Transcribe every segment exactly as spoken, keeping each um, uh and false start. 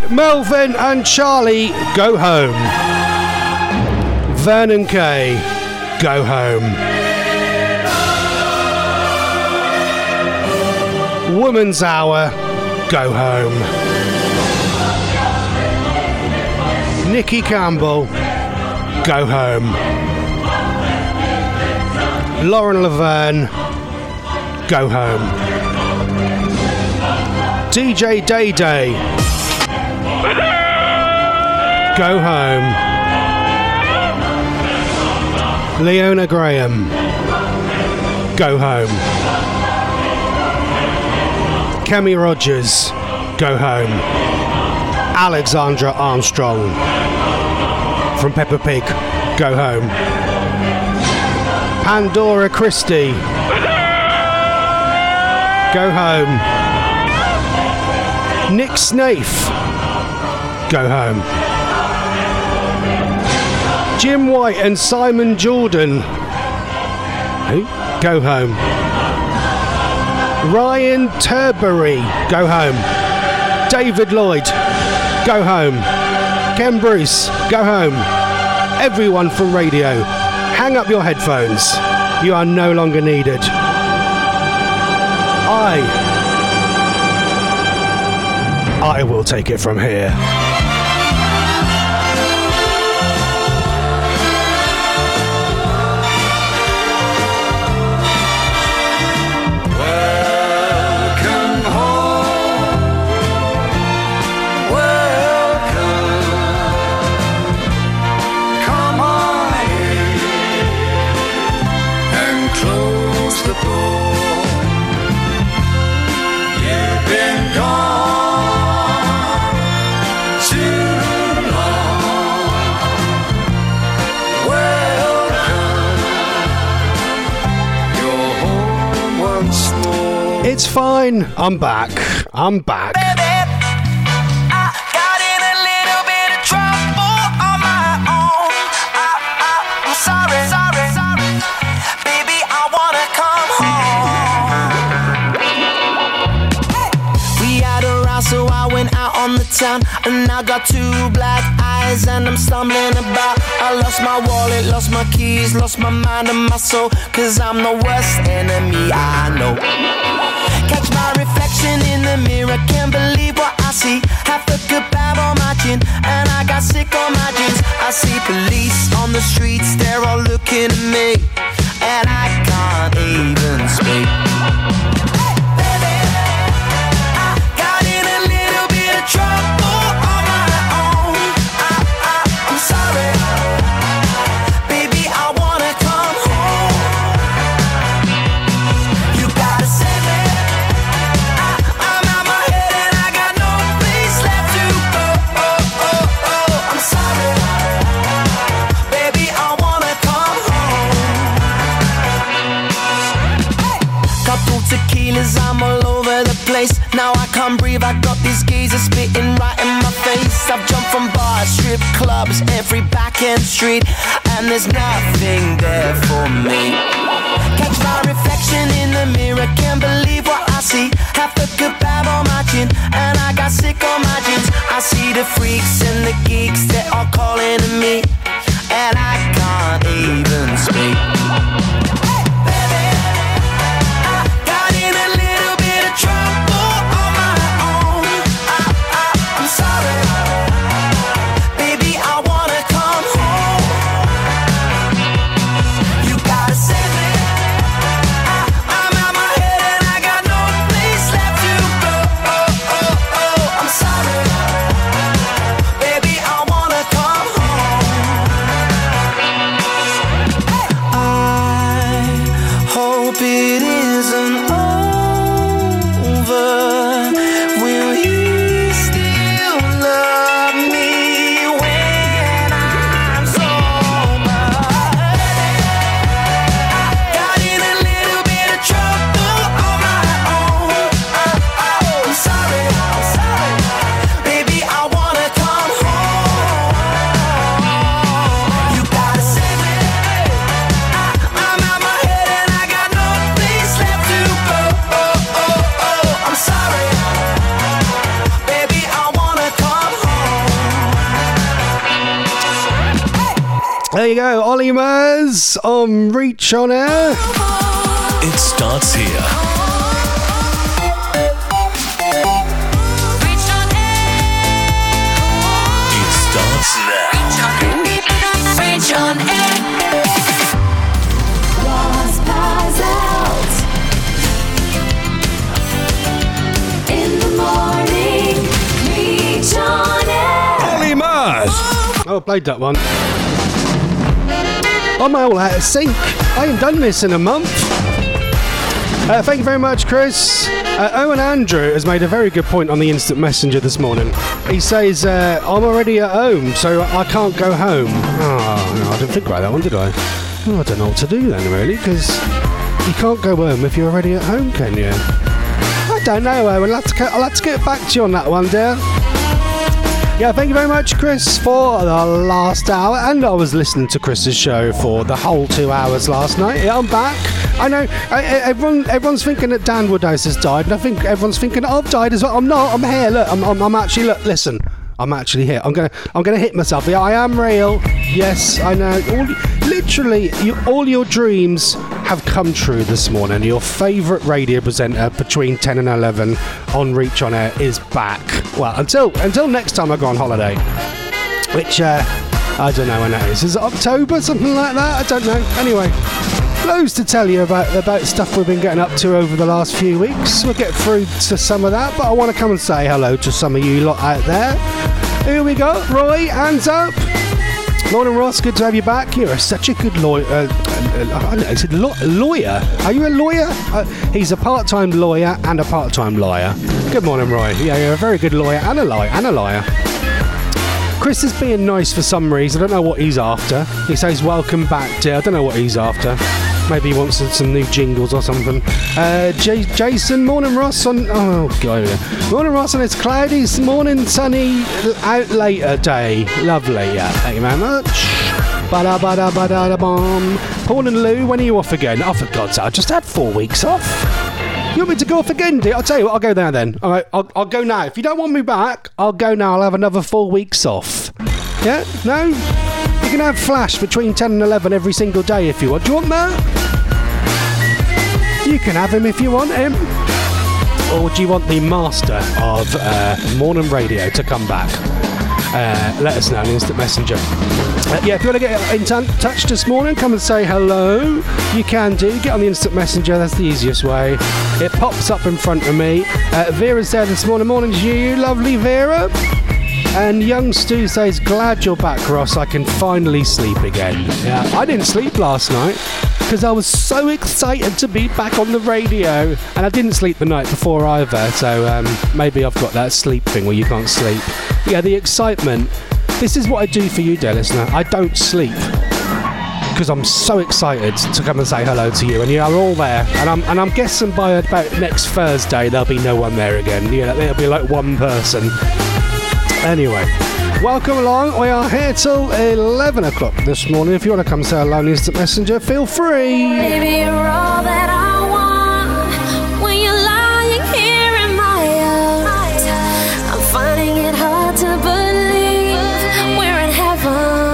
Melvin and Charlie, go home. Vernon Kay, go home. Woman's Hour, go home. Nicky Campbell, go home. Lauren Laverne, go home. D J Day Day, go home. Leona Graham, go home. Kemi Rogers, go home. Alexandra Armstrong from Peppa Pig, go home. Pandora Christie, go home. Nick Snaith, go home. Jim White and Simon Jordan, who? Go home. Ryan Turbury, go home. David Lloyd, go home. Ken Bruce, go home. Everyone from radio, hang up your headphones. You are no longer needed. I, I will take it from here. It's fine. I'm back. I'm back. Baby, I got in a little bit of trouble on my own. I, I, I'm sorry, sorry, sorry. Baby, I wanna come home. Hey. We had a row, so I went out on the town, and I got two black eyes, and I'm stumbling about. I lost my wallet, lost my keys, lost my mind and my soul, 'cause I'm the worst enemy I know. Catch my reflection in the mirror, can't believe what I see. Half a kebab on my chin, and I got sick on my jeans. I see police on the streets, they're all looking at me, and I can't even speak. Hey, baby, I got in a little bit of trouble on my own. I, I, I'm sorry, baby, I wanna come home. You gotta save me. Tequilas, I'm all over the place. Now I can't breathe, I got these geezers spitting right in my face. I've jumped from bars, strip clubs, every back end street, and there's nothing there for me. Catch my reflection in the mirror, can't believe what I see. Half a kebab on my chin, and I got sick on my jeans. I see the freaks and the geeks, they're all calling to me, and I can't even speak. Trouble on my own. I, I, I'm sorry, baby, I wanna come home. You gotta save me. I, I'm out my head and I got no place left to go. Oh, There you go, Ollie Murs on Reach On Air. It starts here. Reach on air. It starts now. Reach on air. Lost Pals Out. In the morning, Reach On Air. Ollie Murs! Oh, I played that one. I'm all out of sync. I ain't done this in a month. Uh, thank you very much, Chris. Uh, Owen Andrew has made a very good point on the instant messenger this morning. He says, uh, I'm already at home, so I can't go home. Oh, no, I didn't think about that one, did I? Oh, I don't know what to do then, really, because you can't go home if you're already at home, can you? I don't know, Owen. I'll have to, I'll have to get back to you on that one, dear. Yeah, thank you very much, Chris, for the last hour. And I was listening to Chris's show for the whole two hours last night. Yeah, I'm back. I know I, everyone. Everyone's thinking that Dan Woodhouse has died, and I think everyone's thinking I've died as well. I'm not. I'm here. Look, I'm. I'm, I'm actually. Look, listen. I'm actually here. I'm gonna. I'm gonna hit myself. Yeah, I am real. Yes, I know. All, literally, you, all your dreams have come true this morning. Your favourite radio presenter between ten and eleven on Reach On Air is back. Well, until until next time I go on holiday, which uh, I don't know when that is. Is it October, something like that? I don't know. Anyway, loads to tell you about about stuff we've been getting up to over the last few weeks. We'll get through to some of that, but I want to come and say hello to some of you lot out there. Here we go. Roy, hands up. Morning, Ross. Good to have you back. You're such a good lawyer. Uh, uh, I don't know, is it law- lawyer? Are you a lawyer? Uh, he's a part-time lawyer and a part-time liar. Good morning, Roy. Yeah, you're a very good lawyer and a liar. And a liar. Chris is being nice for some reason. I don't know what he's after. He says, welcome back, dear. I don't know what he's after. Maybe he wants some new jingles or something. Uh, J- Jason, morning, Ross. On oh god, morning, Ross. And it's cloudy. It's morning, sunny, out later day. Lovely. Yeah, thank you very much. Ba-da ba-da ba-da bum. Paul and Lou, when are you off again? Oh, for God's sake! I just had four weeks off. You want me to go off again, dear? I'll tell you what. I'll go there then. All right, I'll, I'll go now. If you don't want me back, I'll go now. I'll have another four weeks off. Yeah? No? You can have Flash between ten and eleven every single day if you want. Do you want that? You can have him if you want him. Or do you want the master of uh, morning radio to come back? Uh, let us know on Instant Messenger. Uh, yeah, if you want to get in t- touch this morning, come and say hello. You can do. Get on the Instant Messenger. That's the easiest way. It pops up in front of me. Uh, Vera's there this morning. Morning to you, lovely Vera. And young Stu says, glad you're back, Ross. I can finally sleep again. Yeah, I didn't sleep last night because I was so excited to be back on the radio. And I didn't sleep the night before either. So um, maybe I've got that sleep thing where you can't sleep. Yeah, the excitement. This is what I do for you, dear listener. I don't sleep because I'm so excited to come and say hello to you. And you are all there. And I'm, and I'm guessing by about next Thursday, there'll be no one there again. Yeah, there'll be like one person. Anyway, welcome along. We are here till eleven o'clock this morning. If you want to come say hello on Instant Messenger, feel free. Baby, you're all that I want. When you're lying here in my arms, I'm finding it hard to believe we're in heaven.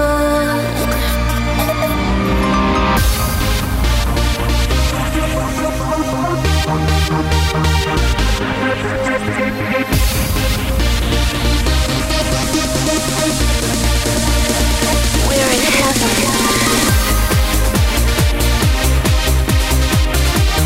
We're in heaven.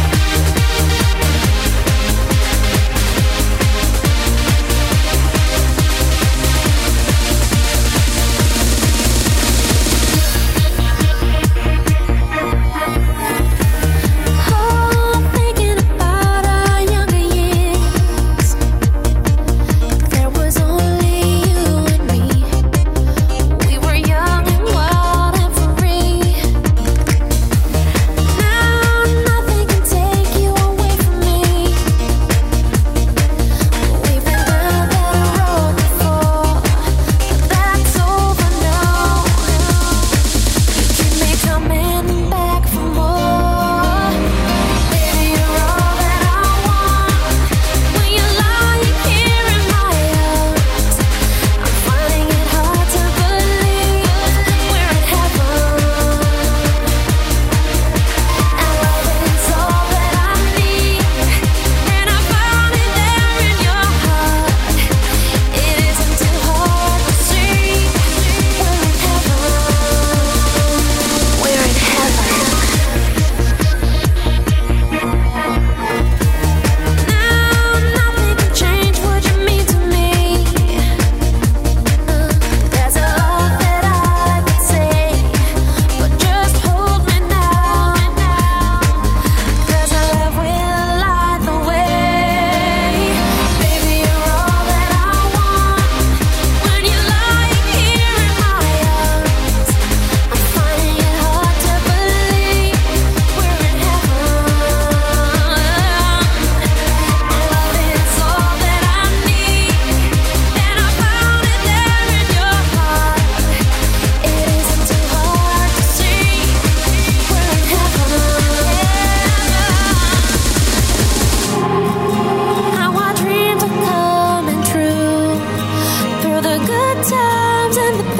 good times and the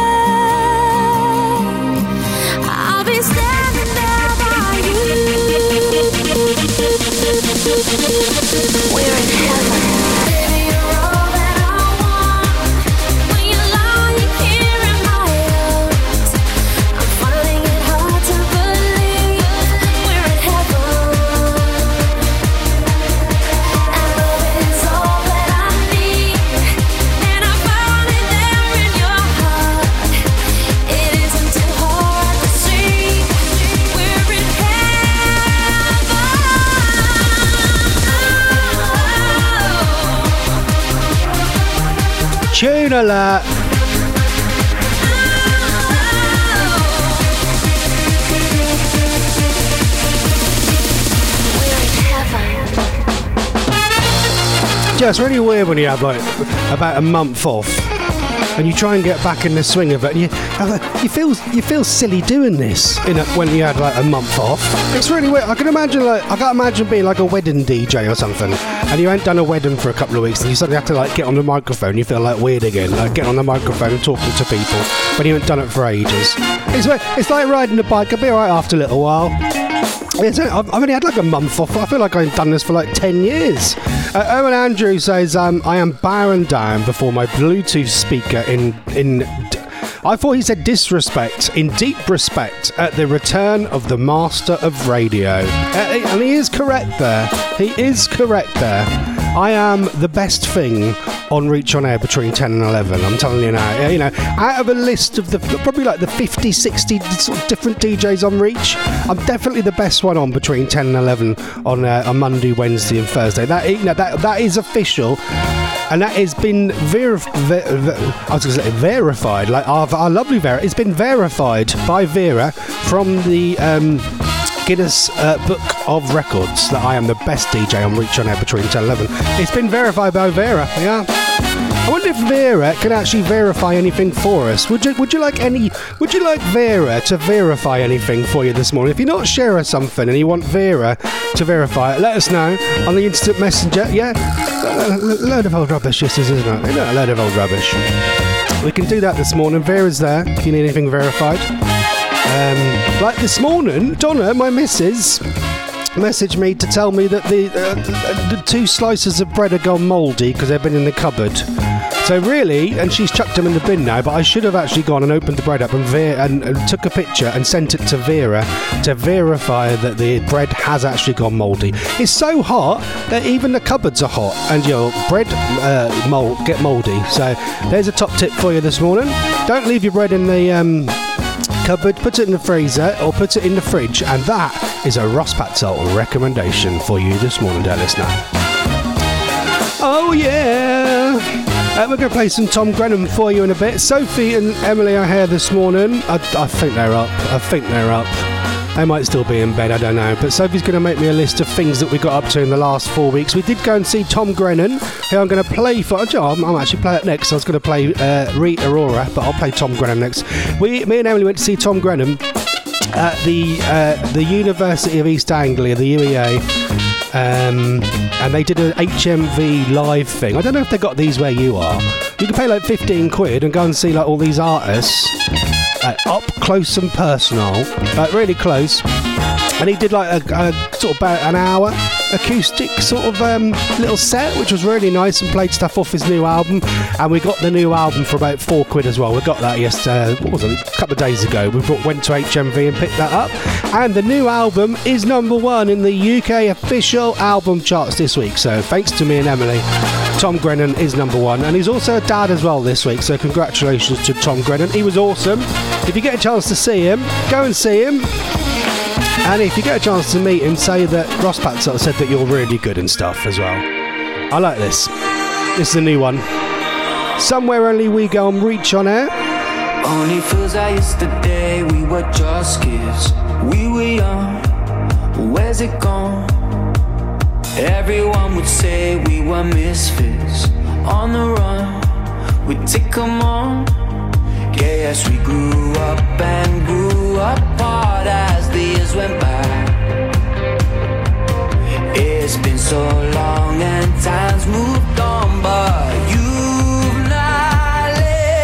bad. I'll be standing there by you. We're in heaven. Baby, you're all that I want. When you're lying here in my arms, I'm finding it hard to believe we're in heaven. And love is all that I need, and I found it there in your heart. It isn't too hard to see we're in heaven. Tune alert. Yeah, it's really weird when you have like about a month off and you try and get back in the swing of it, and you you feel you feel silly doing this in a, when you had like a month off. It's really weird. I can imagine like I can't imagine being like a wedding D J or something, and you ain't done a wedding for a couple of weeks, and you suddenly have to like get on the microphone. You feel like weird again, like getting on the microphone and talking to people when you haven't done it for ages. It's like, it's like riding a bike. I'll be alright after a little while. It's, I've only had like a month off. I feel like I've done this for like ten years. Uh, Owen Andrew says, um, I am bowing down before my Bluetooth speaker in... in I thought he said disrespect, in deep respect at the return of the master of radio. Uh, and he is correct there. He is correct there. I am the best thing on Reach On Air between ten and eleven. I'm telling you now. You know, out of a list of the probably like the fifty, sixty sort of different D Js on Reach, I'm definitely the best one on between ten and eleven on uh, on Monday, Wednesday, and Thursday. That you know that that is official. And that has been verif- ver- ver- I was going to say verified, like our, our lovely Vera. It's been verified by Vera from the um, Guinness uh, Book of Records that I am the best D J on Reach On Air between ten and eleven. It's been verified by Vera, yeah. I wonder if Vera can actually verify anything for us. Would you? Would you like any? Would you like Vera to verify anything for you this morning? If you're not sharing something and you want Vera to verify it, let us know on the instant messenger. Yeah, a load of old rubbish, this is, isn't it? A load of old rubbish. We can do that this morning. Vera's there if you need anything verified. Um, like this morning, Donna, my missus, messaged me to tell me that the, uh, the, the two slices of bread have gone mouldy because they've been in the cupboard. So really, and she's chucked them in the bin now, but I should have actually gone and opened the bread up and, Ver- and, and took a picture and sent it to Vera to verify that the bread has actually gone mouldy. It's so hot that even the cupboards are hot, and your bread uh, mold get mouldy. So there's a top tip for you this morning. Don't leave your bread in the um, cupboard, put it in the freezer or put it in the fridge, and that is a Ross Patzelt recommendation for you this morning, dear listener. Oh yeah! Uh, we're going to play some Tom Grennan for you in a bit. Sophie and Emily are here this morning. I, I think they're up. I think they're up. They might still be in bed, I don't know. But Sophie's going to make me a list of things that we got up to in the last four weeks. We did go and see Tom Grennan, who I'm going to play for. Oh, I'm, I'm actually play it next. I was going to play uh, Rita Ora, but I'll play Tom Grennan next. We, me and Emily went to see Tom Grennan at the uh, the University of East Anglia, the U E A. Um, and they did an H M V live thing. I don't know if they got these where you are. You can pay like fifteen quid and go and see like all these artists uh, up close and personal, like really close. And he did like a, a sort of about an hour acoustic sort of um, little set, which was really nice, and played stuff off his new album. And we got the new album for about four quid as well. We got that yesterday, what was it, a couple of days ago. We brought, went to H M V and picked that up. And the new album is number one in the U K official album charts this week. So thanks to me and Emily, Tom Grennan is number one. And he's also a dad as well this week. So congratulations to Tom Grennan. He was awesome. If you get a chance to see him, go and see him. And if you get a chance to meet him, say that Ross Patzelt said that you're really good and stuff as well. I like this. This is a new one. Somewhere Only We Go and Reach On Air. Only feels like yesterday we were just kids. We were young, where's it gone? Everyone would say we were misfits. On the run, we'd take them on. Yes, we grew up and grew apart as the years went by. It's been so long and time's moved on, but you've not let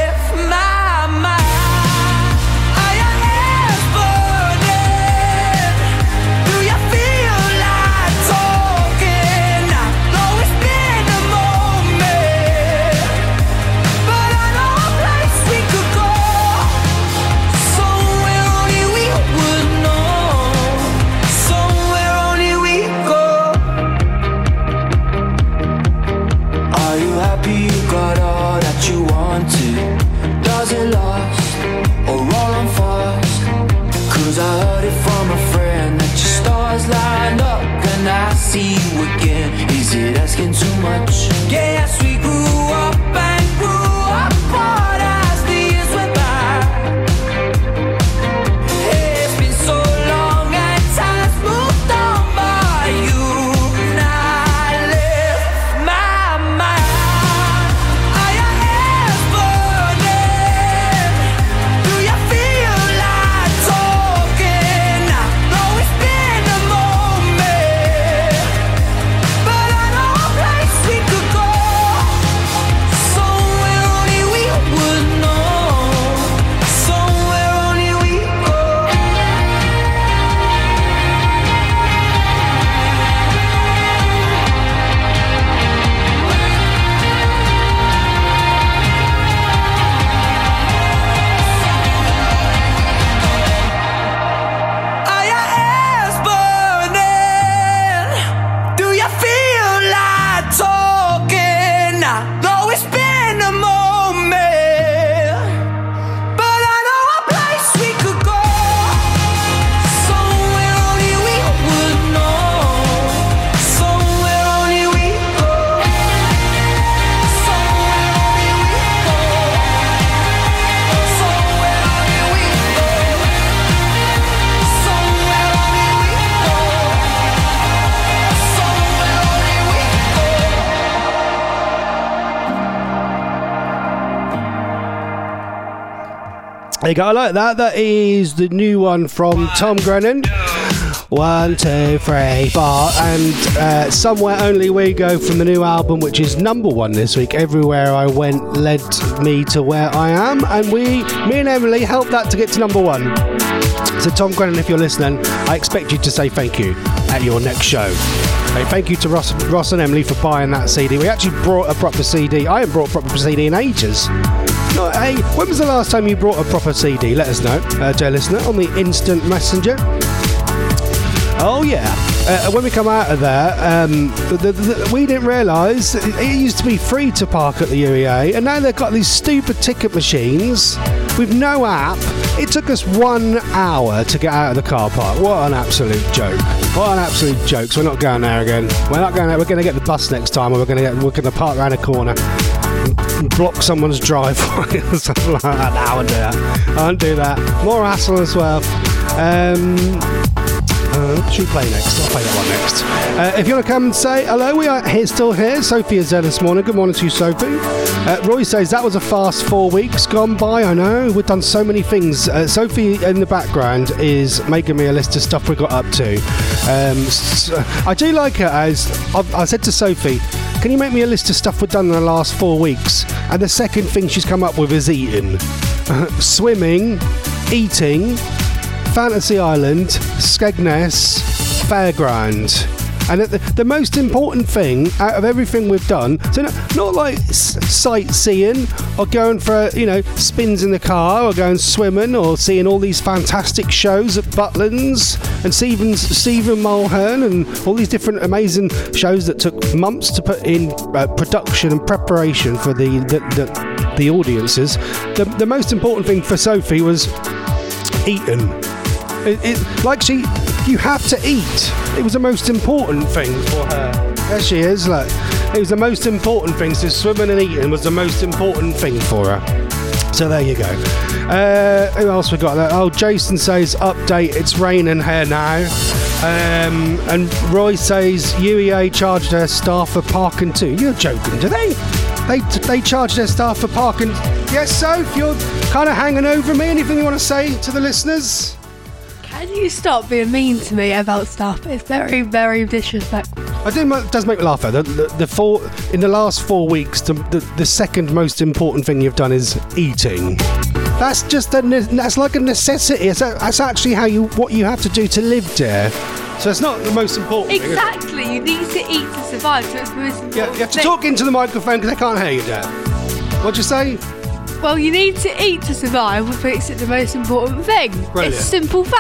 Maybe you got all that you wanted. Does it last or all on fast? Cause I heard it from a friend that your stars line up and I see you again. Is it asking too much? Yes, we grew up and grew apart as the years went by. It's been so long and time's moved on by you. Now I left my mind. Are your hands burning? Do you feel like talking? I know it's been a moment, but I know a place we could go, somewhere only we would know, somewhere only we go. Are your hands burning? Do you feel like talking? I know it's been a moment, but I know a place we could go, somewhere only we would know, somewhere only we go, somewhere only we go, somewhere only we go, somewhere only we go, somewhere only we There you go, I like that. That is the new one from Tom Grennan. One, two, three, four, and uh, Somewhere Only We Go from the new album, which is number one this week. Everywhere I Went led me to where I am, and we, me and Emily, helped that to get to number one. So Tom Grennan, if you're listening, I expect you to say thank you at your next show. Hey, thank you to Ross, Ross and Emily for buying that C D. We actually brought a proper C D. I haven't brought a proper C D in ages. No, hey, when was the last time you brought a proper C D? Let us know, uh, dear listener, on the instant messenger. Oh yeah, uh, when we come out of there, um, the, the, the, we didn't realise it, it used to be free to park at the U E A, and now they've got these stupid ticket machines with no app. It took us one hour to get out of the car park. What an absolute joke! What an absolute joke! So we're not going there again. We're not going there. We're going to get the bus next time, or we're going to get we're going to park around a corner and block someone's driveway or something like that. No, I won't do that. I won't do that. More hassle as well. Um, Uh, should we play next? I'll play that one next. Uh, if you want to come and say hello, we are here, still here. Sophie is there this morning. Good morning to you, Sophie. Uh, Roy says that was a fast four weeks gone by. I know, we've done so many things. Uh, Sophie in the background is making me a list of stuff we got up to. Um, so I do like it as I've, I said to Sophie, can you make me a list of stuff we've done in the last four weeks? And the second thing she's come up with is eating. Swimming, eating, Fantasy Island, Skegness, Fairground. And the, the most important thing out of everything we've done, so not, not like s- sightseeing or going for, you know, spins in the car or going swimming or seeing all these fantastic shows at Butlins and Stephen, Stephen Mulhern and all these different amazing shows that took months to put in uh, production and preparation for the the, the, the audiences. The, the most important thing for Sophie was eating. It, it, like she, you have to eat. It was the most important thing for her. There she is, look. It was the most important thing. So swimming and eating was the most important thing for her. So there you go. Uh, who else we got there? Oh, Jason says, update, it's raining here now. Um, and Roy says, U E A charged their staff for parking too. You're joking, do they? They they charge their staff for parking. Yes, Soph, you're kind of hanging over me. Anything you want to say to the listeners? Can you stop being mean to me about stuff? It's very, very disrespectful. I do. It does make me laugh though. The, the, the four in the last four weeks, the, the the second most important thing you've done is eating. That's just a that's like a necessity. It's a, that's actually how you what you have to do to live there. So it's not the most important Exactly. thing. You need to eat to survive. So it's the most important Yeah, you have to thing. talk into the microphone because they can't hear you, Dad. What'd you say? Well, you need to eat to survive, which makes it the most important thing. Brilliant. It's a simple fact.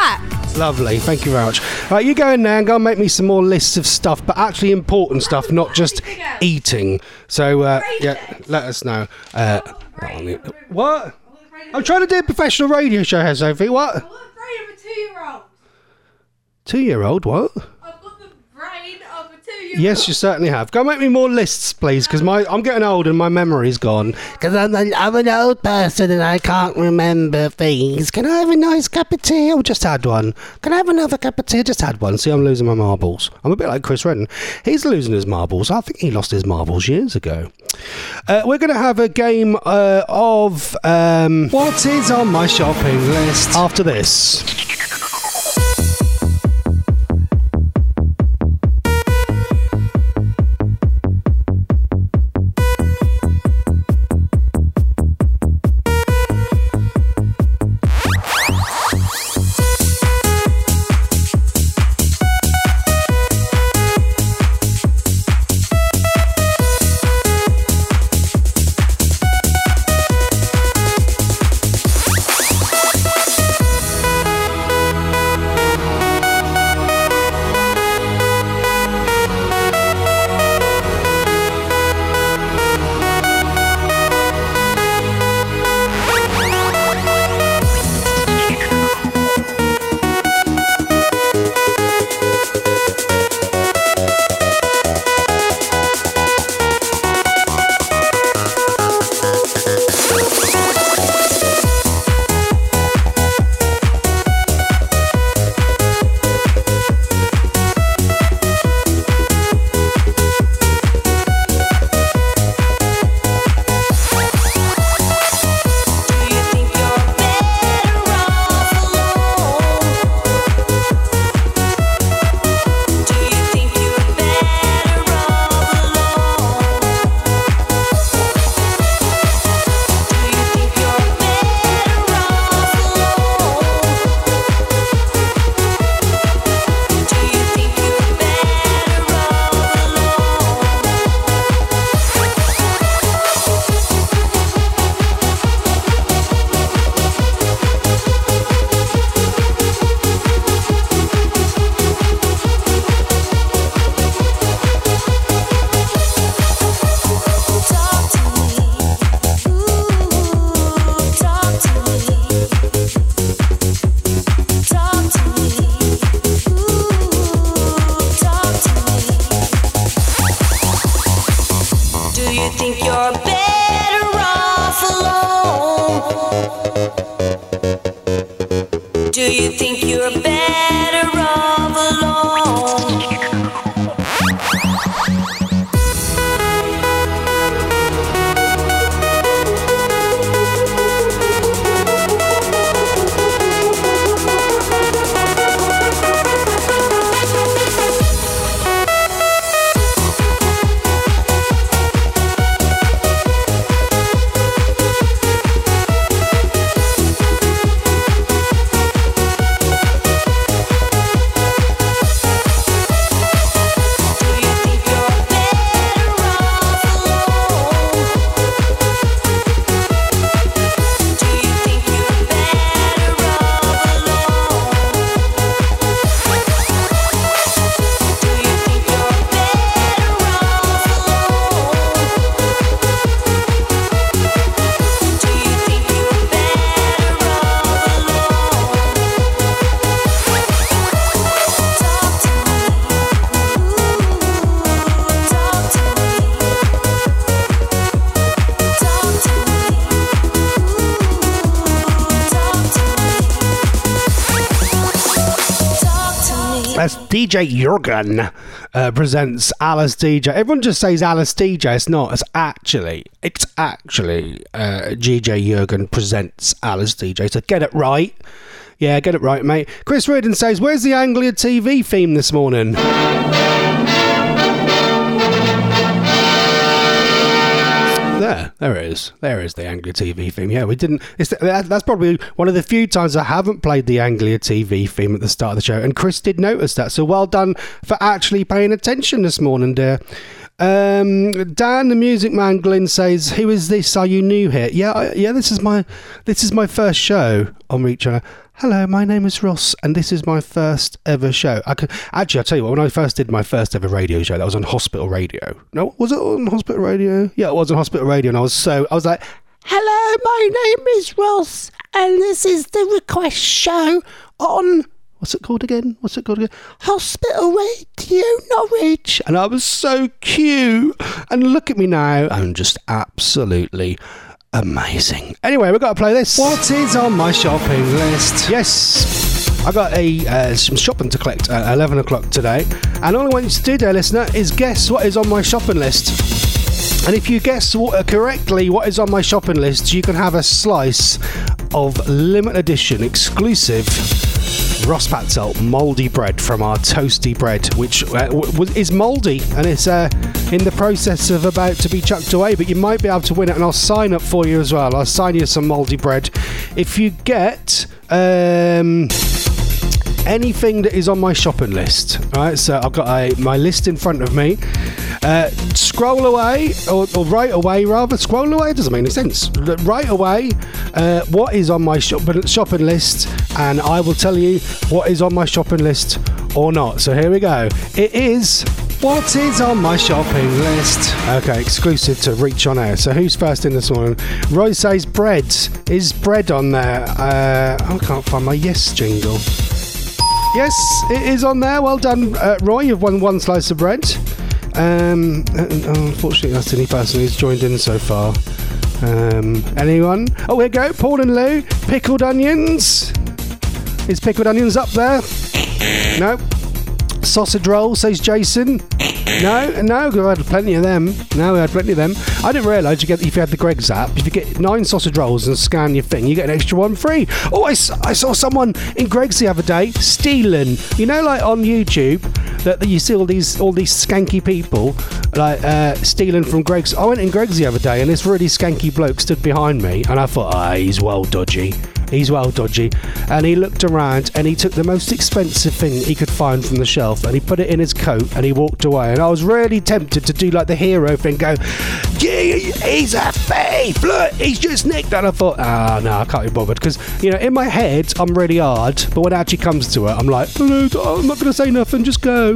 Lovely, thank you very much. Right, you go in there and go and make me some more lists of stuff, but actually important stuff, not just eating. So, uh, yeah, let us know. Uh, what? I'm trying to do a professional radio show here, Sophie. What? I'm afraid of a two-year-old. Two-year-old, what? I've got the brain of a two-year-old. Yes, you certainly have. Go make me more lists, please, because my I'm getting old and my memory's gone. Because I'm, an- I'm an old person and I can't remember things. Can I have a nice cup of tea? Oh, just had one. Can I have another cup of tea? Just had one. See, I'm losing my marbles. I'm a bit like Chris Redden. He's losing his marbles. I think he lost his marbles years ago. Uh, we're going to have a game uh, of um, what is on my shopping list after this. That's D J Jurgen uh, presents Alice D J. Everyone just says Alice D J. It's not. It's actually, it's actually uh, D J Jurgen presents Alice D J. So get it right. Yeah, get it right, mate. Chris Reardon says, where's the Anglia T V theme this morning? There, there it is. There is the Anglia T V theme. Yeah, we didn't. It's, that's probably one of the few times I haven't played the Anglia T V theme at the start of the show, and Chris did notice that. So well done for actually paying attention this morning, dear. Um, Dan, the Music Man, Glyn says, "Who is this? Are you new here?" Yeah, I, yeah. This is my this is my first show on Reach. Hello, my name is Ross, and this is my first ever show. I could, actually, I'll tell you what, when I first did my first ever radio show, that was on Hospital Radio. No, was it on Hospital Radio? Yeah, it was on Hospital Radio, and I was so, I was like, hello, my name is Ross, and this is the request show on, what's it called again? What's it called again? Hospital Radio Norwich. And I was so cute. And look at me now, I'm just absolutely amazing. Anyway, we've got to play this. What is on my shopping list? Yes, I got a uh, some shopping to collect at eleven o'clock today, and all I want you to do, dear listener, is guess what is on my shopping list. And if you guess what, uh, correctly what is on my shopping list, you can have a slice of limited edition exclusive Ross Patzelt mouldy bread from our Toasty Bread, which uh, w- is mouldy and it's uh, in the process of about to be chucked away, but you might be able to win it, and I'll sign up for you as well. I'll sign you some mouldy bread if you get um, anything that is on my shopping list. Right, so I've got a, my list in front of me. Uh, scroll away, or, or right away rather. Scroll away, it doesn't make any sense. Right away, uh, what is on my shop- shopping list, and I will tell you what is on my shopping list or not. So here we go. It is what is on my shopping list. Okay, exclusive to Reach On Air. So who's first in this morning? Roy says bread. Is bread on there? Uh, I can't find my yes jingle. Yes, it is on there. Well done, uh, Roy. You've won one slice of bread. Um, unfortunately, that's the only person who's joined in so far. Um, anyone? Oh, here we go. Paul and Lou. Pickled onions. Is pickled onions up there? No. Sausage roll, says Jason. No, no, we had plenty of them. No, we had plenty of them. I didn't realise you get if you had the Greggs app, if you get nine sausage rolls and scan your thing, you get an extra one free. Oh, I, I saw someone in Greggs the other day stealing. You know, like on YouTube, that, that you see all these all these skanky people like uh, stealing from Greggs. I went in Greggs the other day, and this really skanky bloke stood behind me, and I thought, ah, oh, he's well dodgy. He's well dodgy. And he looked around and he took the most expensive thing he could find from the shelf and he put it in his coat and he walked away. And I was really tempted to do like the hero thing, go, yeah, he's a thief, look, he's just nicked. And I thought, ah, oh, no, I can't be bothered. Because, you know, in my head, I'm really hard. But when it actually comes to it, I'm like, oh, no, I'm not going to say nothing, just go.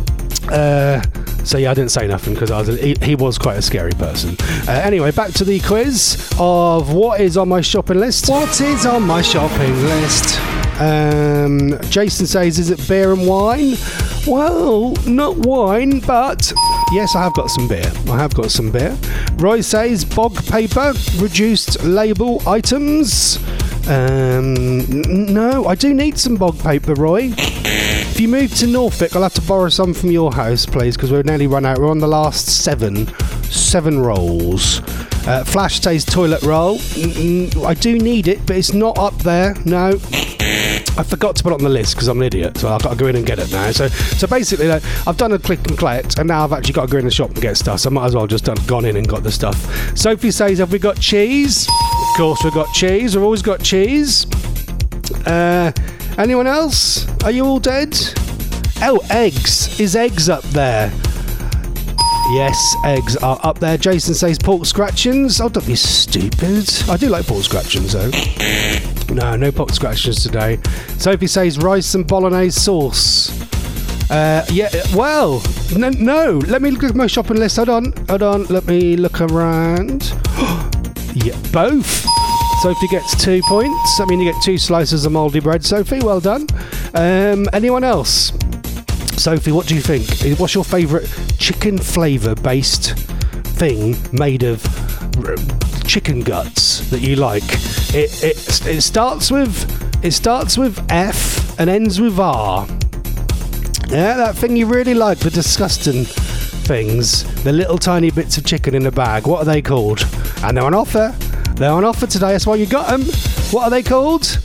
Uh... So yeah, I didn't say nothing because I was he, he was quite a scary person. Uh, anyway, back to the quiz of what is on my shopping list. What is on my shopping list? Um, Jason says, is it beer and wine? Well, not wine, but yes, I have got some beer. I have got some beer. Roy says bog paper, reduced label items. Um, n- no, I do need some bog paper, Roy. If you move to Norfolk, I'll have to borrow some from your house, please, because we're nearly run out. We're on the last seven, seven rolls. Uh, Flash says toilet roll. Mm-mm, I do need it, but it's not up there. No, I forgot to put it on the list because I'm an idiot, so I've got to go in and get it now. So, so basically, like, I've done a click and collect, and now I've actually got to go in the shop and get stuff. So I might as well just done gone in and got the stuff. Sophie says, have we got cheese? Of course, we've got cheese. We've always got cheese. Uh. Anyone else? Are you all dead? Oh, eggs. Is eggs up there? Yes, eggs are up there. Jason says pork scratchings. Oh, don't be stupid. I do like pork scratchings, though. No, no pork scratchings today. Sophie says rice and bolognese sauce. Uh, yeah, well, no, no. Let me look at my shopping list. Hold on, hold on. Let me look around. Yeah, both. Sophie gets two points. I mean, you get two slices of mouldy bread, Sophie. Well done. Um, anyone else? Sophie, what do you think? What's your favourite chicken flavour-based thing made of chicken guts that you like? It it it starts with it starts with F and ends with R. Yeah, that thing you really like, the disgusting things, the little tiny bits of chicken in a bag. What are they called? And they're on offer. They're on offer today, that's why you got them. What are they called?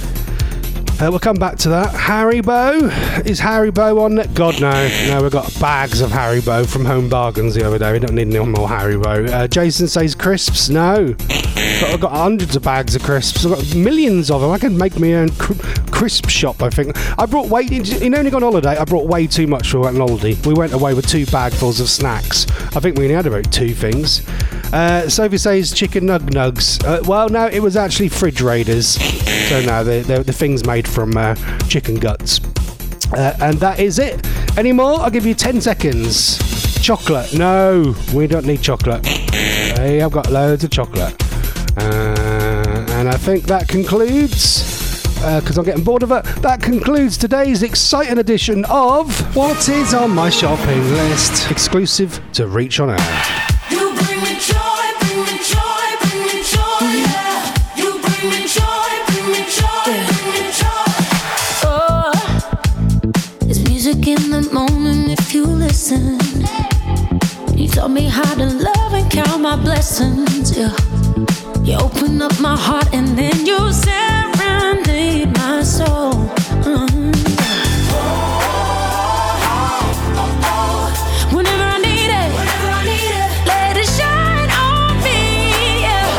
Uh, we'll come back to that. Haribo. Is Haribo on it? God, no. No, we've got bags of Haribo from Home Bargains the other day. We don't need any more Haribo. Uh, Jason says crisps. No. But I've got hundreds of bags of crisps. I've got millions of them. I can make my own cr- crisp shop, I think. I brought way... You know, when you go on holiday, I brought way too much for Aldi. We went away with two bagfuls of snacks. I think we only had about two things. Uh, Sophie says chicken nug nugs. Uh, well, no, it was actually fridge raiders. So no, the the, the thing's made from uh, chicken guts. Uh, and that is it. Any more? I'll give you ten seconds. Chocolate. No, we don't need chocolate. Hey, I've got loads of chocolate. Uh, and I think that concludes... because uh, I'm getting bored of it. That concludes today's exciting edition of What Is On My Shopping List, exclusive to Reach On Air. You bring me joy, bring me joy, bring me joy, yeah. You bring me joy, bring me joy, bring me joy. Oh, there's music in the moment if you listen. You taught me how to love and count my blessings, yeah. You open up my heart and then you serenade my soul. Mm-hmm. Whenever I need it, whenever I need it, let it shine on me. Yeah.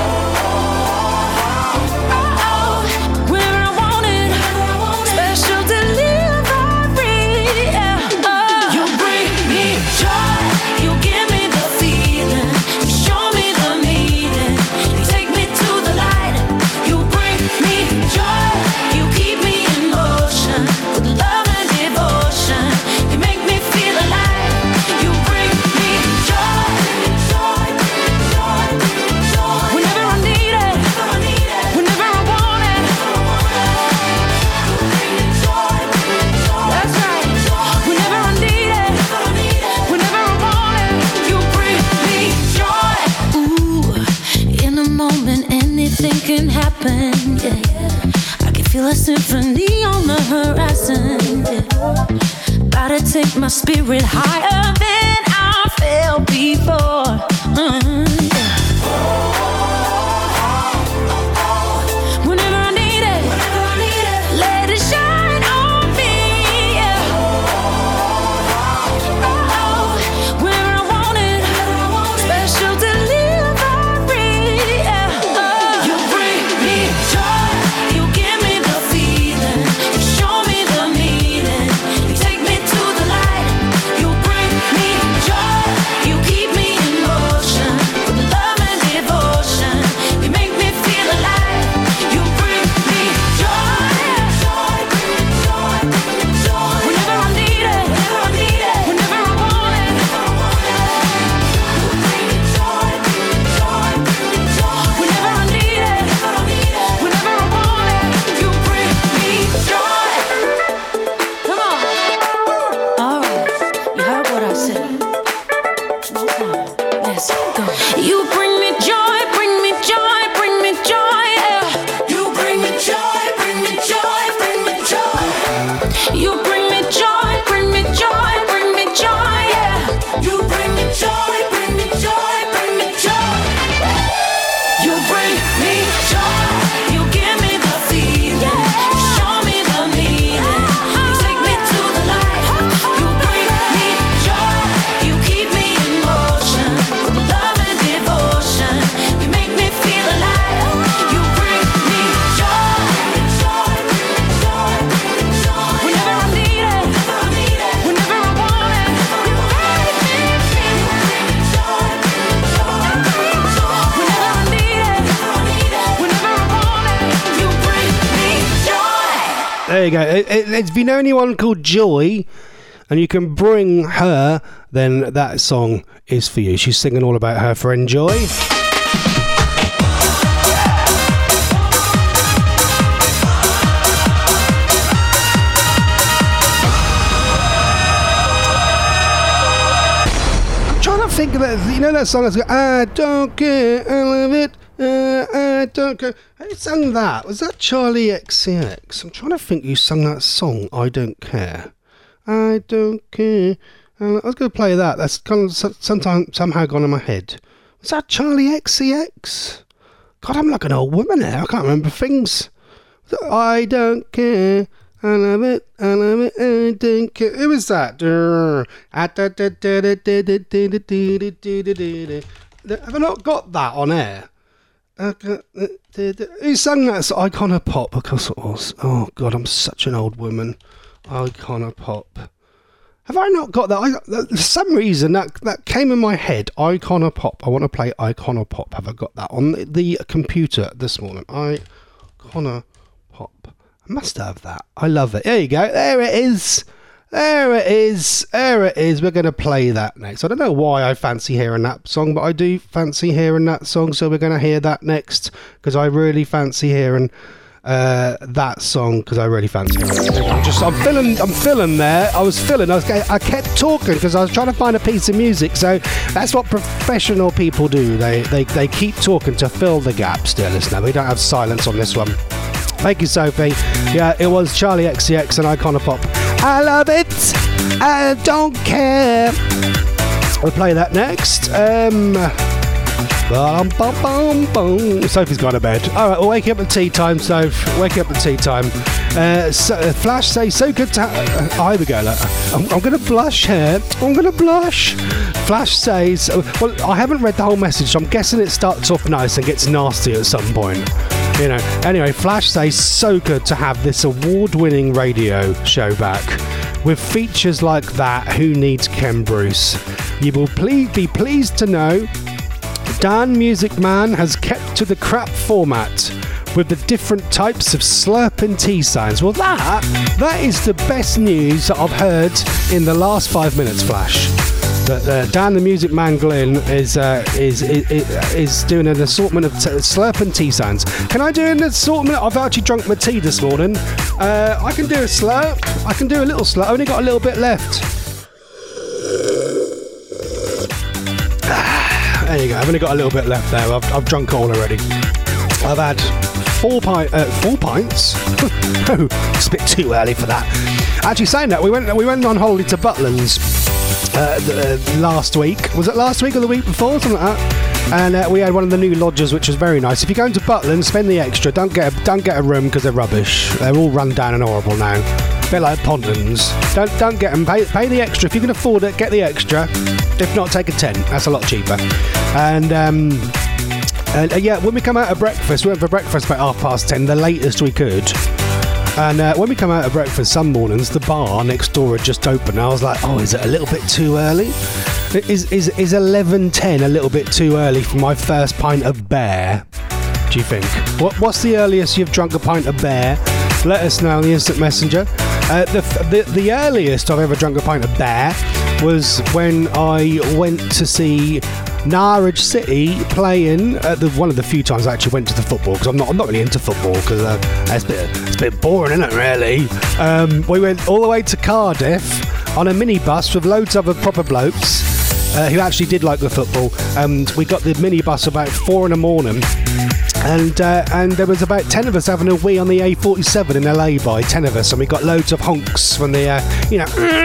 Oh, whenever I want it, whenever I want it, special delivery. Yeah. Oh. You bring me joy, you give me the feeling, you show me the meaning, you take me to the light. You bring me joy, you keep me in motion with love and devotion. You make me feel alive. You bring me joy, joy, joy, joy. Whenever I need it, whenever I want it, you bring me joy, joy. That's right. Whenever I need it, whenever I want it, you bring me joy. Ooh, in a moment anything can happen. Yeah. I can feel a symphony on the horizon. Yeah. About to take my spirit higher than I felt before. Mm, yeah. Whenever I need it, whenever I need it, let it shine on me. Yeah. Oh, whenever I want it, special delivery. Yeah. Oh. You bring me joy, you give me the feeling, you show me the meaning, you take me to the light. You bring me joy, you keep me in motion with love and devotion. You make me feel alive. You bring me joy, joy, joy, joy. Whenever I need it, whenever I need it, whenever I want it, you bring me joy, joy, joy. Whenever I need it, whenever I want it, you bring me joy. Come on. All right, you heard what I said. One time. Let's go. You bring me joy, bring me joy, bring me joy, yeah. You bring me joy, bring me joy, bring me joy. You bring me joy, bring me joy, bring me joy, yeah. You bring me joy, bring me joy, bring me joy. You bring me joy, you give me the feeling, you show me the meaning, you take me to the light. You bring me joy, you keep me in motion with love and devotion. You make me feel alive. You bring me joy, joy, joy, joy. Whenever I need it, whenever I want it, you make me feel joy, joy, joy. Whenever I need it, whenever I want it, you bring me joy. There you go. It- it- If you know anyone called Joy and you can bring her, then that song is for you. She's singing all about her friend Joy. I'm trying to think of that. You know that song that's got, I don't care, I love it, uh, I don't care. Who sung that? Was that Charlie X C X? I'm trying to think who sung that song, I don't care. I don't care. Uh, I was going to play that. That's kind of so- sometime, somehow gone in my head. Was that Charlie X C X? God, I'm like an old woman now. I can't remember things. I don't care. I love it. I love it. I don't care. Who was that? Have I not got that on air? Who sang that? It's Icona Pop, of course it was. Oh, God, I'm such an old woman. Icona Pop. Have I not got that? I, for some reason, that, that came in my head. Icona Pop. I want to play Icona Pop. Have I got that on the, the computer this morning? Icona pop. I must have that. I love it. There you go. There it is. There it is. There it is. We're going to play that next. I don't know why I fancy hearing that song, but I do fancy hearing that song, so we're going to hear that next, because I really fancy hearing uh, that song, because I really fancy it. I'm just, I'm feeling, I'm feeling there. I was feeling, I, was, I kept talking because I was trying to find a piece of music, so that's what professional people do. They, they, they keep talking to fill the gaps, dear listener. We don't have silence on this one. Thank you, Sophie. Yeah, it was Charlie X C X and Iconopop. I love it. I don't care. We'll play that next. Um, bum, bum, bum, bum. Sophie's gone to bed. All right, we'll wake up at tea time, Soph. Wake up at tea time. Uh, so, uh, Flash says, so good to have... Uh, oh, here we go. Look. I'm, I'm going to blush here. I'm going to blush. Flash says... Uh, well, I haven't read the whole message, so I'm guessing it starts off nice and gets nasty at some point. You know, anyway, Flash says, so good to have this award-winning radio show back. With features like that, who needs Ken Bruce? You will please be pleased to know Dan Music Man has kept to the crap format with the different types of slurping tea signs. Well, that, that is the best news that I've heard in the last five minutes, Flash. That uh, Dan the Music Man Glynn is, uh, is, is is doing an assortment of t- slurping tea signs. Can I do an assortment? I've actually drunk my tea this morning. Uh, I can do a slurp. I can do a little slurp. I've only got a little bit left. There you go. I've only got a little bit left there. I've, I've drunk it all already. I've had four, pi- uh, four pints. Oh, it's a bit too early for that. Actually, saying that, we went we went on holiday to Butlins. Uh, the, uh, last week. Was it last week or the week before? Something like that. And uh, we had one of the new lodges, which was very nice. If you're going to Butlins, spend the extra. Don't get a, don't get a room because they're rubbish. They're all run down and horrible now. A bit like Pontons. Don't don't get them. Pay, pay the extra. If you can afford it, get the extra. If not, take a ten. That's a lot cheaper. And um, and, uh, yeah, when we come out of breakfast, we went for breakfast about half past ten, the latest we could. And uh, when we come out of breakfast some mornings, the bar next door had just opened. I was like, oh, is it a little bit too early? Is is is eleven ten a little bit too early for my first pint of beer? Do you think? What What's the earliest you've drunk a pint of beer? Let us know on the instant messenger. Uh, the, the the earliest I've ever drunk a pint of beer was when I went to see Norwich City playing at the one of the few times I actually went to the football, because I'm not I'm not really into football, because uh, it's a bit it's a bit boring, isn't it? Really. Um, we went all the way to Cardiff on a minibus with loads of other proper blokes uh, who actually did like the football, and we got the minibus about four in the morning. And uh, and there was about ten of us having a wee on the A forty-seven in L A by ten of us, and we got loads of honks from the uh, you know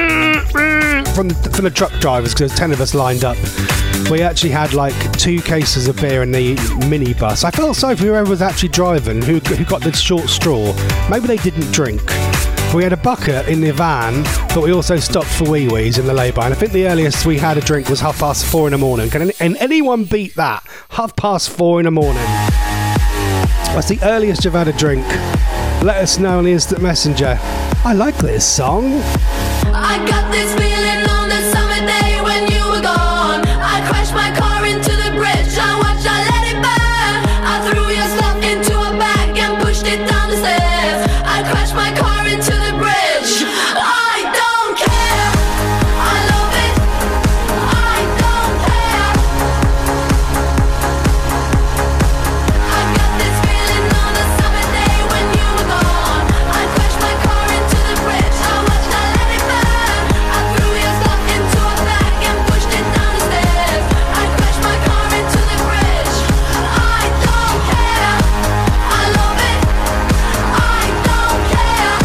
from the, from the truck drivers, because ten of us lined up. We actually had like two cases of beer in the minibus. I felt sorry for whoever was actually driving, who who got the short straw. Maybe they didn't drink. We had a bucket in the van, but we also stopped for wee-wees in the lay-by. And I think the earliest we had a drink was half past four in the morning. Can any, and anyone beat that? Half past four in the morning. What's the earliest you've had a drink? Let us know on the instant messenger. I like this song. I got this feeling on the summer day when you were gone. I crashed my car into the bridge. I watched, I let it burn. I threw your stuff into a bag and pushed it down the stairs. I crashed my car into the bridge. I don't care. I love it. I don't care. I got this feeling on the summer day when you were gone. I crashed my car into the bridge. I watched, I let it burn. I threw your stuff into a bag and pushed it down the stairs. I crashed my car into the bridge. I don't care. I love it. I don't care.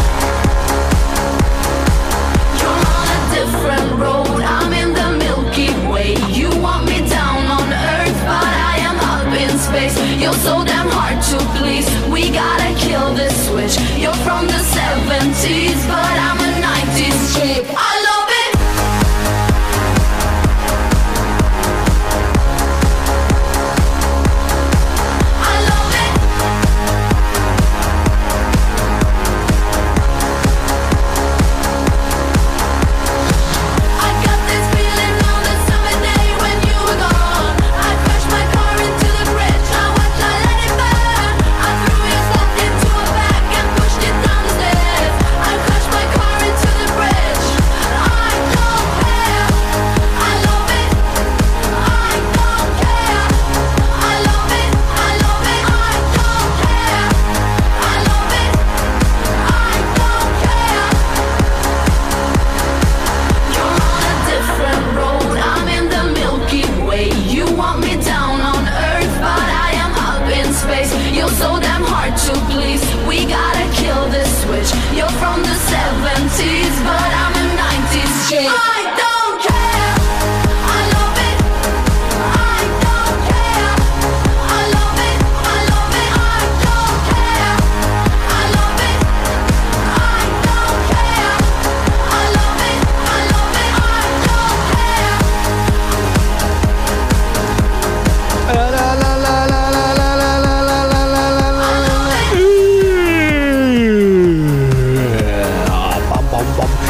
You're on a different road. I'm in the Milky Way. You want me down on Earth, but I am up in space. You're so damn hard to please. We gotta kill this switch. You're from the seventies, but I'm a nineties chick. I love it. I love it. I got this feeling on the summer day when you were gone. I crashed my car into the bridge. I watched, I let it burn. I threw your stuff into a bag and pushed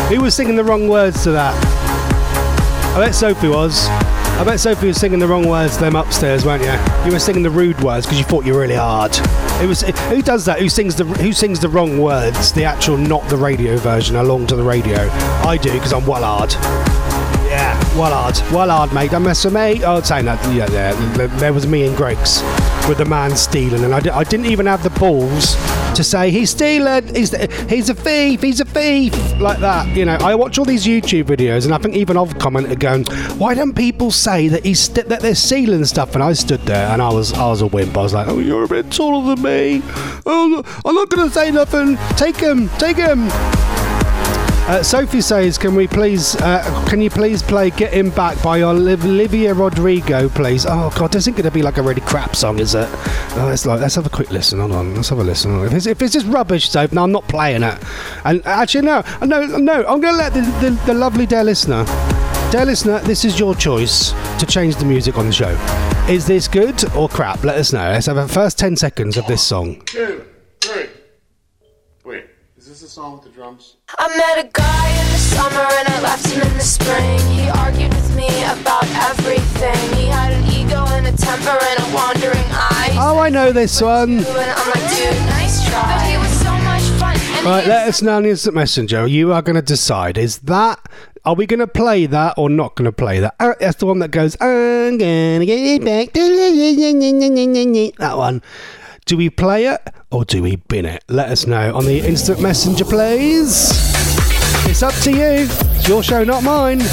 Who was singing the wrong words to that? I bet Sophie was. I bet Sophie was singing the wrong words to them upstairs, weren't you? You were singing the rude words because you thought you were really hard. It was who does that? Who sings the who sings the wrong words? The actual, not the radio version, along to the radio. I do because I'm well hard. Yeah, well hard, well hard, mate. Don't mess with me. Oh, saying that. Yeah, yeah. There was me and Greg's with the man stealing, and I, di- I didn't even have the balls to say he's stealing. He's he's a thief. He's a thief. Like that, you know. I watch all these YouTube videos, and I think even I've commented going, "Why don't people say that he's st- that they're stealing stuff?" And I stood there, and I was I was a wimp. I was like, "Oh, you're a bit taller than me. Oh, I'm not going to say nothing. Take him, take him." Uh, Sophie says, "Can we please? Uh, can you please play Get Him Back by Olivia Rodrigo, please?" Oh God, this isn't going to be like a really crap song, is it? Oh, it's like, let's have a quick listen. Hold on, let's have a listen. If it's, if it's just rubbish, Sophie, no, I'm not playing it. And actually, no, no, no. I'm going to let the, the, the lovely dear listener, dear listener, this is your choice to change the music on the show. Is this good or crap? Let us know. Let's have the first ten seconds of this song. Two, three. Wait, is this the song with the drums? I met a guy in the summer and I left him in the spring. He argued with me about everything. He had an ego and a temper and a wandering eye. Oh, I know this one. And I'm like, dude, nice try. But he was so much fun. And Right, he let us know on the Instant Messenger. You are going to decide. Is that... Are we going to play that or not going to play that? Uh, that's the one that goes, I'm going to get it back. That one. Do we play it or do we bin it? Let us know on the Instant Messenger, please. It's up to you. It's your show, not mine. This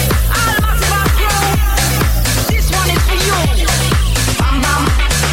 one is for you. Bam, bam.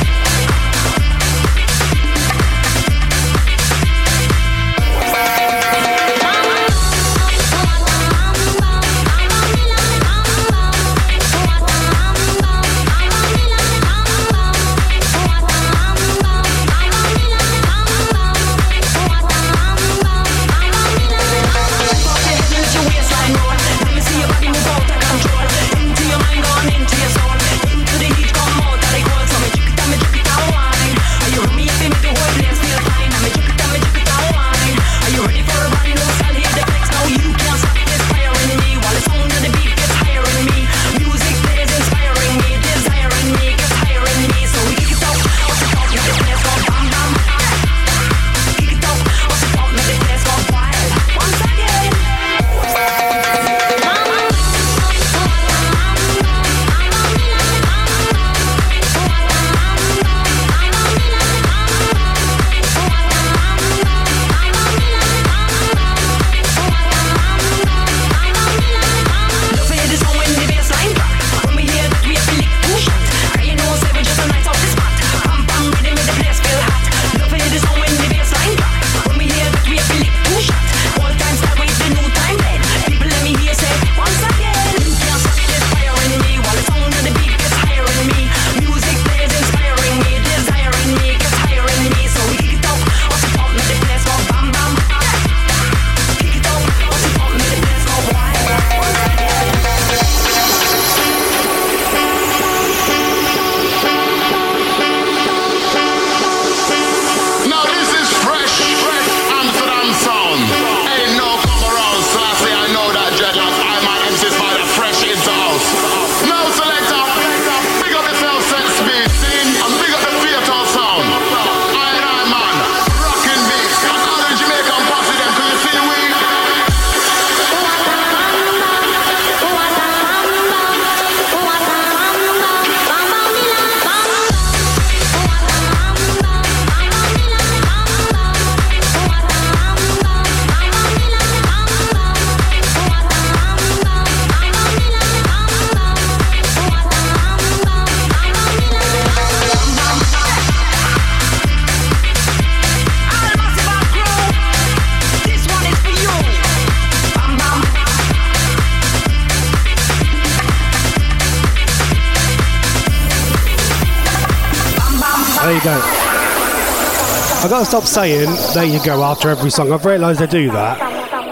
There you go. I've got to stop saying, there you go, after every song. I've realised I do that.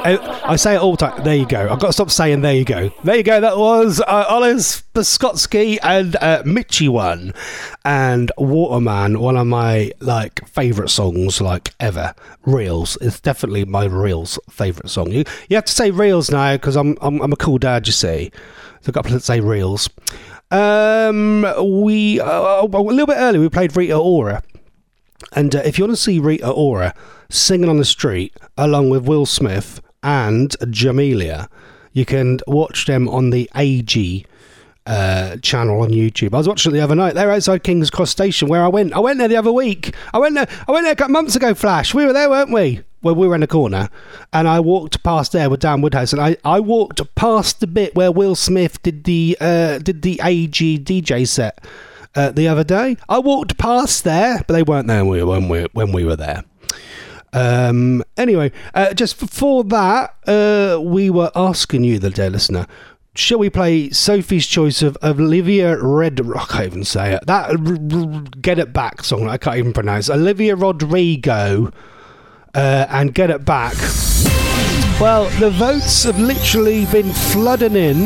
I say it all the time. There you go. I've got to stop saying there you go. There you go. That was uh, Olis Paskotsky and uh, Mitchie One and Waterman, one of my like favourite songs like ever. Reels. It's definitely my Reels favourite song. You you have to say Reels now because I'm, I'm I'm a cool dad, you see. So I've got to say Reels. Um, we uh, a little bit earlier we played Rita Ora. And uh, if you want to see Rita Ora singing on the street along with Will Smith and Jamelia, you can watch them on the A G uh, channel on YouTube. I was watching it the other night. They're outside King's Cross Station where I went. I went there the other week. I went there. I went there a couple months ago. Flash, we were there, weren't we? Well, we were in the corner, and I walked past there with Dan Woodhouse, and I, I walked past the bit where Will Smith did the uh, did the A G D J set. Uh, the other day, I walked past there, but they weren't there when we, when we, when we were there. Um, anyway, uh, just before that, uh, we were asking you, the dear listener, shall we play Sophie's choice of, of Olivia Red... I can't even say it. That r- r- Get It Back song, I can't even pronounce. Olivia Rodrigo uh, and Get It Back. Well, the votes have literally been flooding in.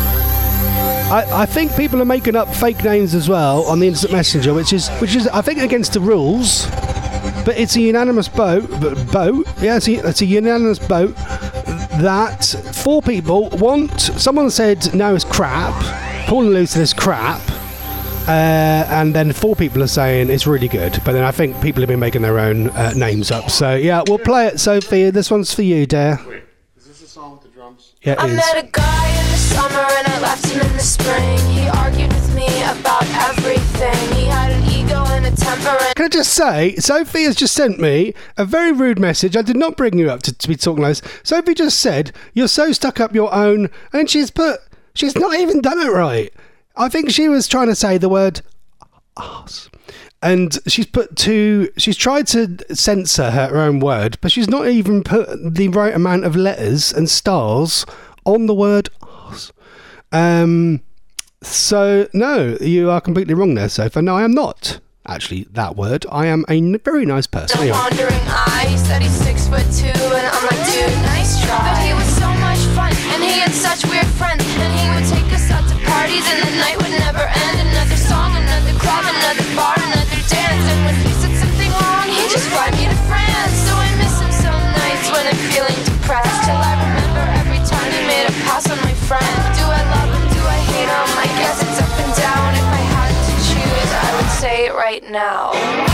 I, I think people are making up fake names as well on the instant messenger, which is, which is, I think, against the rules. But it's a unanimous vote. Vote, yeah, it's a, it's a unanimous vote that four people want. Someone said no, it's crap. Paul and Lucy is crap, uh, and then four people are saying it's really good. But then I think people have been making their own uh, names up. So yeah, we'll play it, Sophie. This one's for you, dear. Wait, is this a song with the drums? Yeah, it I is. met a guy in the summer and I left him in the spring. He argued with me about everything. He had an ego and a temper. And Can I just say, Sophie has just sent me a very rude message. I did not bring you up to, to be talking like this. Sophie just said, you're so stuck up your own, and she's put, she's not even done it right. I think she was trying to say the word arse. And she's put two, she's tried to censor her own word, but she's not even put the right amount of letters and stars on the word arse. Um, so, no, you are completely wrong there, Sophie. No, I am not actually that word. I am a n- very nice person. a Anyway. wandering eye. He said he's six foot two, and I'm like, dude, nice try. But he was so much fun, and he had such weird friends. And he would take us out to parties, and the night would never end. Another song, another club, another bar, another dance. And when he said something wrong, he'd just fly me to France. So I miss him some nights when I'm feeling depressed. Till I remember every time he made a pass on my friend. Do I love him? Do I hate him? I guess it's up and down. If I had to choose, I would say it right now.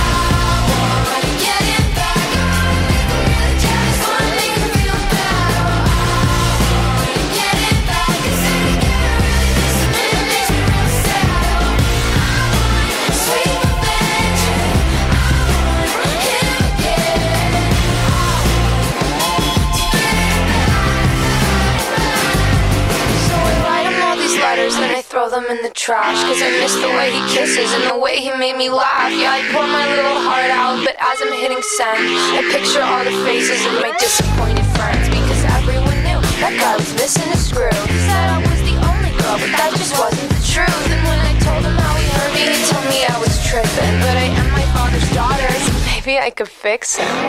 And I throw them in the trash, cause I miss the way he kisses and the way he made me laugh. Yeah, I pour my little heart out, but as I'm hitting send, I picture all the faces of my disappointed friends. Because everyone knew that guy was missing a screw. He said I was the only girl, but that just wasn't the truth. And when I told him how he hurt me, he told me I was tripping. But I am my father's daughter, so maybe I could fix him.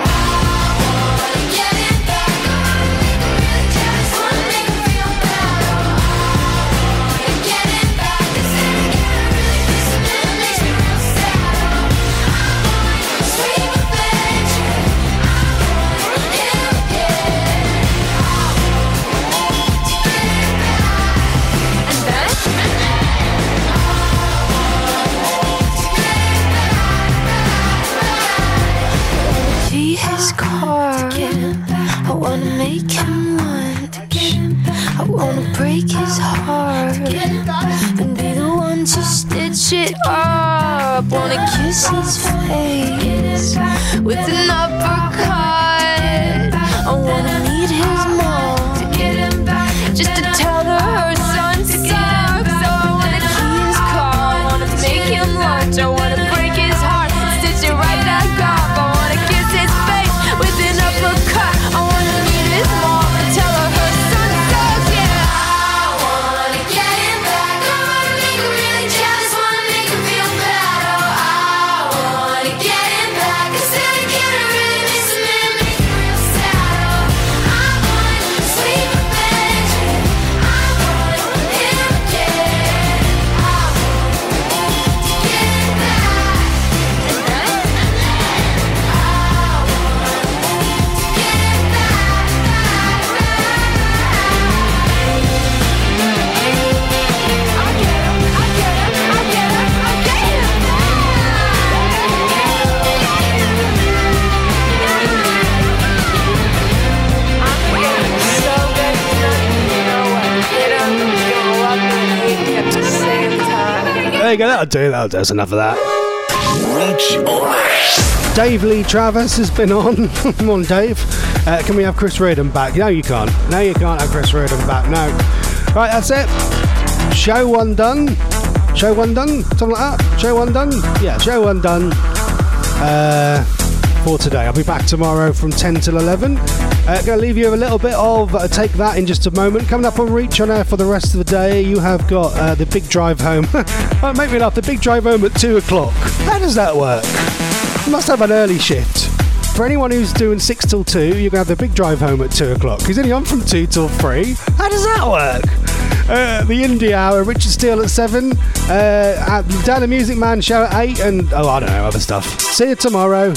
His car, I wanna make him lunch. I wanna break his heart and be the one to stitch it up. Wanna kiss his face with an uppercut. I wanna meet his mom just to tell her her son sucks. So I wanna key his car, I wanna make him lunch. I wanna break his heart, stitch it right back up. I wanna kiss his face with an uppercut. I wanna meet his mom and tell her her son sucks. Yeah, I wanna get him back. I wanna make him really jealous. Wanna make him feel bad. Oh, I wanna get him There you go, that'll do, that'll do. That's enough of that. Reach on. Dave Lee Travis has been on. Come on, Dave. Uh, can we have Chris Reardon back? No, you can't. No, you can't have Chris Reardon back. No. Right, that's it. Show one done. Show one done. Something like that. Show one done. Yeah, show one done. Uh, for today. I'll be back tomorrow from ten till eleven. Uh, going to leave you with a little bit of uh, Take That in just a moment. Coming up on Reach on Air for the rest of the day, you have got uh, the big drive home. Oh, make me laugh. The big drive home at two o'clock. How does that work? You must have an early shift. For anyone who's doing six till two, you're going to have the big drive home at two o'clock. He's only on from two till three. How does that work? Uh, the Indie Hour, Richard Steele at seven. Uh, at Dan the Music Man show at eight. And, oh, I don't know, other stuff. See you tomorrow.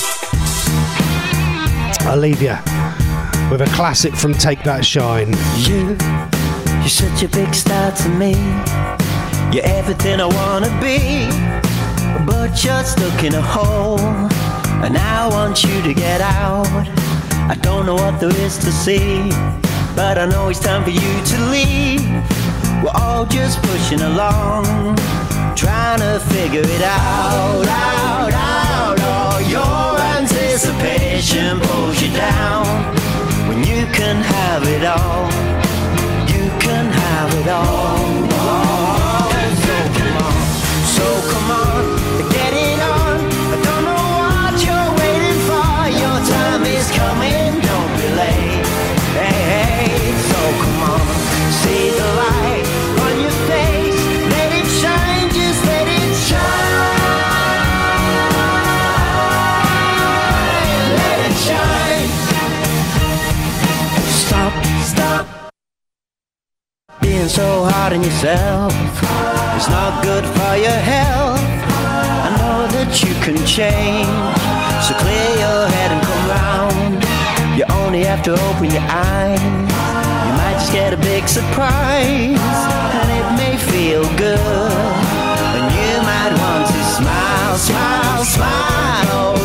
I'll leave you with a classic from Take That Shine. You, you're such a big star to me. You're everything I wanna be, but you're stuck in a hole, and I want you to get out. I don't know what there is to see, but I know it's time for you to leave. We're all just pushing along, trying to figure it out, out, out. Oh, your anticipation pulls you down when you can have it all. You can have it all. Oh, so come on, so come on, get it on. I don't know what you're waiting for. Your time is coming, don't be late. Hey, hey, so come on, see the light on your face. Let it shine, just let it shine. Let it shine. Stop, stop being so hard on yourself. It's not good for your health. I know that you can change, so clear your head and come round. You only have to open your eyes. You might just get a big surprise, and it may feel good, and you might want to smile, smile, smile.